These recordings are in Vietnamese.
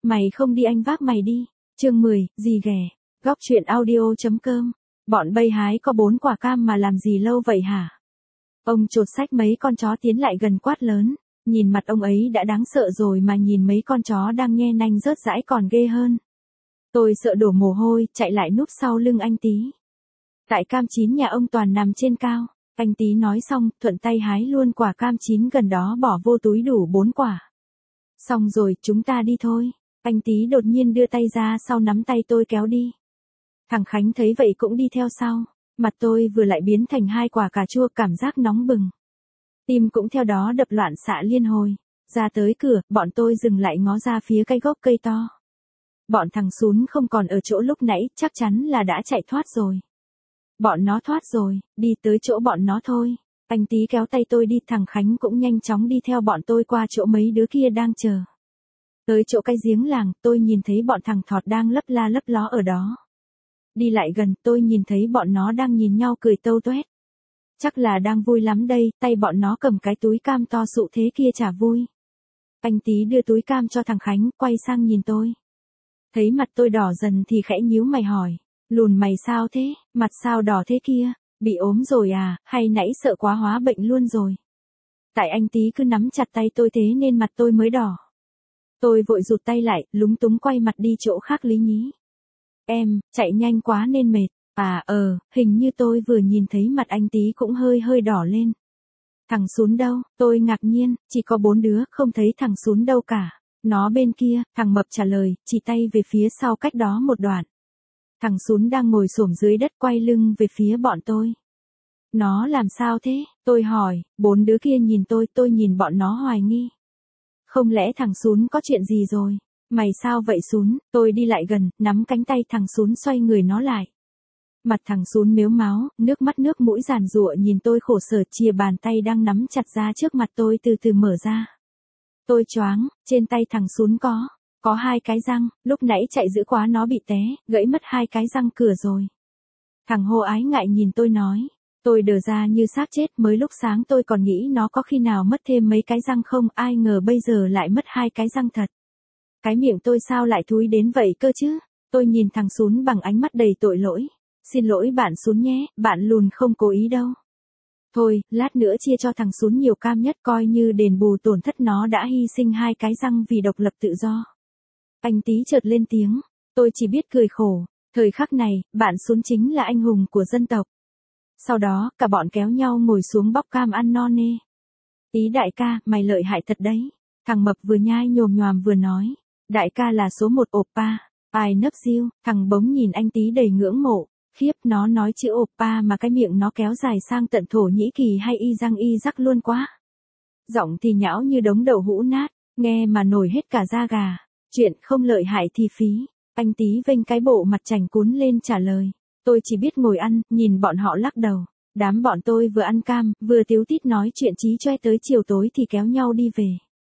Mày không đi anh vác mày đi. Chương 10, gì ghẻ. Góc chuyện audio.com. Bọn Bây hái có 4 quả cam mà làm gì lâu vậy hả? Ông chột xách mấy con chó tiến lại gần quát lớn. Nhìn mặt ông ấy đã đáng sợ rồi mà nhìn mấy con chó đang nhe nanh rớt rãi còn ghê hơn. Tôi sợ đổ mồ hôi, chạy lại núp sau lưng anh Tí. Tại cam chín nhà ông toàn nằm trên cao. Anh Tí nói xong, thuận tay hái luôn quả cam chín gần đó bỏ vô túi đủ 4 quả. Xong rồi, chúng ta đi thôi. Anh Tí đột nhiên đưa tay ra sau nắm tay tôi kéo đi. Thằng Khánh thấy vậy cũng đi theo sau. Mặt tôi vừa lại biến thành 2 quả cà chua, cảm giác nóng bừng. Tim cũng theo đó đập loạn xạ liên hồi. Ra tới cửa, bọn tôi dừng lại ngó ra phía cái gốc cây to. Bọn thằng Sún không còn ở chỗ lúc nãy, chắc chắn là đã chạy thoát rồi. Bọn nó thoát rồi, đi tới chỗ bọn nó thôi. Anh Tí kéo tay tôi đi, thằng Khánh cũng nhanh chóng đi theo bọn tôi qua chỗ mấy đứa kia đang chờ. Tới chỗ cái giếng làng, tôi nhìn thấy bọn thằng Thọt đang lấp la lấp ló ở đó. Đi lại gần, tôi nhìn thấy bọn nó đang nhìn nhau cười tâu tuét. Chắc là đang vui lắm đây, tay bọn nó cầm cái túi cam to sụ thế kia chả vui. Anh Tí đưa túi cam cho thằng Khánh, quay sang nhìn tôi. Thấy mặt tôi đỏ dần thì khẽ nhíu mày hỏi. Lùn mày sao thế, mặt sao đỏ thế kia, bị ốm rồi à, hay nãy sợ quá hóa bệnh luôn rồi. Tại anh Tí cứ nắm chặt tay tôi thế nên mặt tôi mới đỏ. Tôi vội rụt tay lại, lúng túng quay mặt đi chỗ khác lý nhí. Em, chạy nhanh quá nên mệt. Hình như tôi vừa nhìn thấy mặt anh Tí cũng hơi hơi đỏ lên. Thằng Sún đâu, tôi ngạc nhiên, chỉ có 4 đứa, không thấy thằng Sún đâu cả. Nó bên kia, thằng Mập trả lời, chỉ tay về phía sau cách đó một đoạn. Thằng Sún đang ngồi xổm dưới đất quay lưng về phía bọn tôi. Nó làm sao thế? Tôi hỏi, 4 đứa kia nhìn tôi nhìn bọn nó hoài nghi. Không lẽ thằng Sún có chuyện gì rồi? Mày sao vậy Sún? Tôi đi lại gần, nắm cánh tay thằng Sún xoay người nó lại. Mặt thằng Sún mếu máo, nước mắt nước mũi giàn giụa nhìn tôi khổ sở, chìa bàn tay đang nắm chặt ra trước mặt tôi từ từ mở ra. Tôi choáng, trên tay thằng Sún có 2 cái răng, lúc nãy chạy dữ quá nó bị té, gãy mất 2 cái răng cửa rồi. Thằng Hô ái ngại nhìn tôi nói. Tôi đờ ra như xác chết, mới lúc sáng tôi còn nghĩ nó có khi nào mất thêm mấy cái răng không, ai ngờ bây giờ lại mất 2 cái răng thật. Cái miệng tôi sao lại thúi đến vậy cơ chứ? Tôi nhìn thằng Sún bằng ánh mắt đầy tội lỗi. Xin lỗi bạn Sún nhé, bạn lùn không cố ý đâu. Thôi, lát nữa chia cho thằng Sún nhiều cam nhất coi như đền bù tổn thất nó đã hy sinh 2 cái răng vì độc lập tự do. Anh Tí chợt lên tiếng, tôi chỉ biết cười khổ. Thời khắc này, bạn Sún chính là anh hùng của dân tộc. Sau đó, cả bọn kéo nhau ngồi xuống bóc cam ăn no nê. Tí đại ca, mày lợi hại thật đấy. Thằng Mập vừa nhai nhồm nhoàm vừa nói. Đại ca là số 1 oppa. I love you. Thằng Bống nhìn anh Tí đầy ngưỡng mộ. Khiếp, nó nói chữ oppa mà cái miệng nó kéo dài sang tận Thổ Nhĩ Kỳ hay y răng y rắc luôn quá. Giọng thì nhão như đống đậu hũ nát, nghe mà nổi hết cả da gà. Chuyện không lợi hại thì phí. Anh Tí vênh cái bộ mặt chảnh cún lên trả lời. Tôi chỉ biết ngồi ăn, nhìn bọn họ lắc đầu. Đám bọn tôi vừa ăn cam, vừa tíu tít nói chuyện chí choe tới chiều tối thì kéo nhau đi về.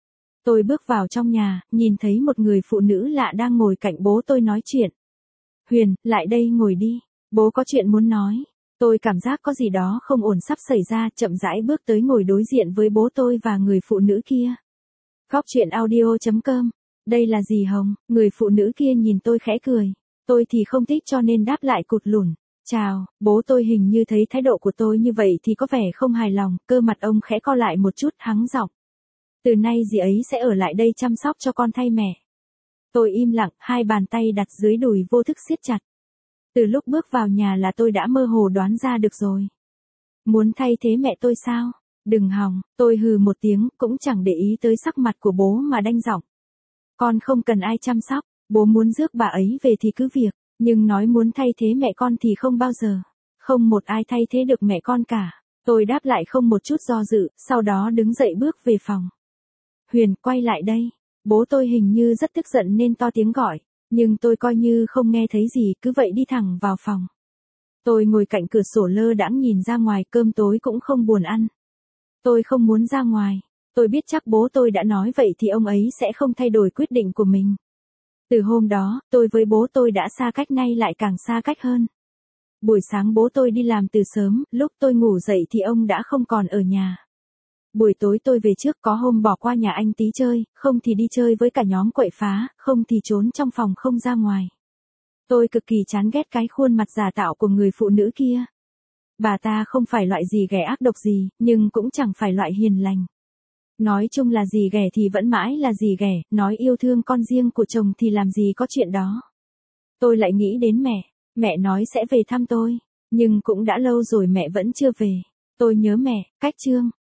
Tôi bước vào trong nhà, nhìn thấy một người phụ nữ lạ đang ngồi cạnh bố tôi nói chuyện. Huyền, lại đây ngồi đi. Bố có chuyện muốn nói. Tôi cảm giác có gì đó không ổn sắp xảy ra, chậm rãi bước tới ngồi đối diện với bố tôi và người phụ nữ kia. Góc chuyện audio.com. Đây là gì Hồng? Người phụ nữ kia nhìn tôi khẽ cười. Tôi thì không thích cho nên đáp lại cụt lủn. Chào, bố tôi hình như thấy thái độ của tôi như vậy thì có vẻ không hài lòng, cơ mặt ông khẽ co lại một chút hắng giọng. Từ nay dì ấy sẽ ở lại đây chăm sóc cho con thay mẹ. Tôi im lặng, 2 bàn tay đặt dưới đùi vô thức siết chặt. Từ lúc bước vào nhà là tôi đã mơ hồ đoán ra được rồi. Muốn thay thế mẹ tôi sao? Đừng hòng, tôi hừ một tiếng, cũng chẳng để ý tới sắc mặt của bố mà đanh giọng. Con không cần ai chăm sóc, bố muốn rước bà ấy về thì cứ việc, nhưng nói muốn thay thế mẹ con thì không bao giờ. Không một ai thay thế được mẹ con cả. Tôi đáp lại không một chút do dự, sau đó đứng dậy bước về phòng. Huyền, quay lại đây. Bố tôi hình như rất tức giận nên to tiếng gọi, nhưng tôi coi như không nghe thấy gì, cứ vậy đi thẳng vào phòng. Tôi ngồi cạnh cửa sổ lơ đãng nhìn ra ngoài, cơm tối cũng không buồn ăn. Tôi không muốn ra ngoài. Tôi biết chắc bố tôi đã nói vậy thì ông ấy sẽ không thay đổi quyết định của mình. Từ hôm đó, tôi với bố tôi đã xa cách, nay lại càng xa cách hơn. Buổi sáng bố tôi đi làm từ sớm, lúc tôi ngủ dậy thì ông đã không còn ở nhà. Buổi tối tôi về trước, có hôm bỏ qua nhà anh tí chơi, không thì đi chơi với cả nhóm quậy phá, không thì trốn trong phòng không ra ngoài. Tôi cực kỳ chán ghét cái khuôn mặt giả tạo của người phụ nữ kia. Bà ta không phải loại dì ghẻ ác độc gì, nhưng cũng chẳng phải loại hiền lành. Nói chung là dì ghẻ thì vẫn mãi là dì ghẻ, nói yêu thương con riêng của chồng thì làm gì có chuyện đó. Tôi lại nghĩ đến mẹ nói sẽ về thăm tôi, nhưng cũng đã lâu rồi mẹ vẫn chưa về. Tôi nhớ mẹ, cách chương.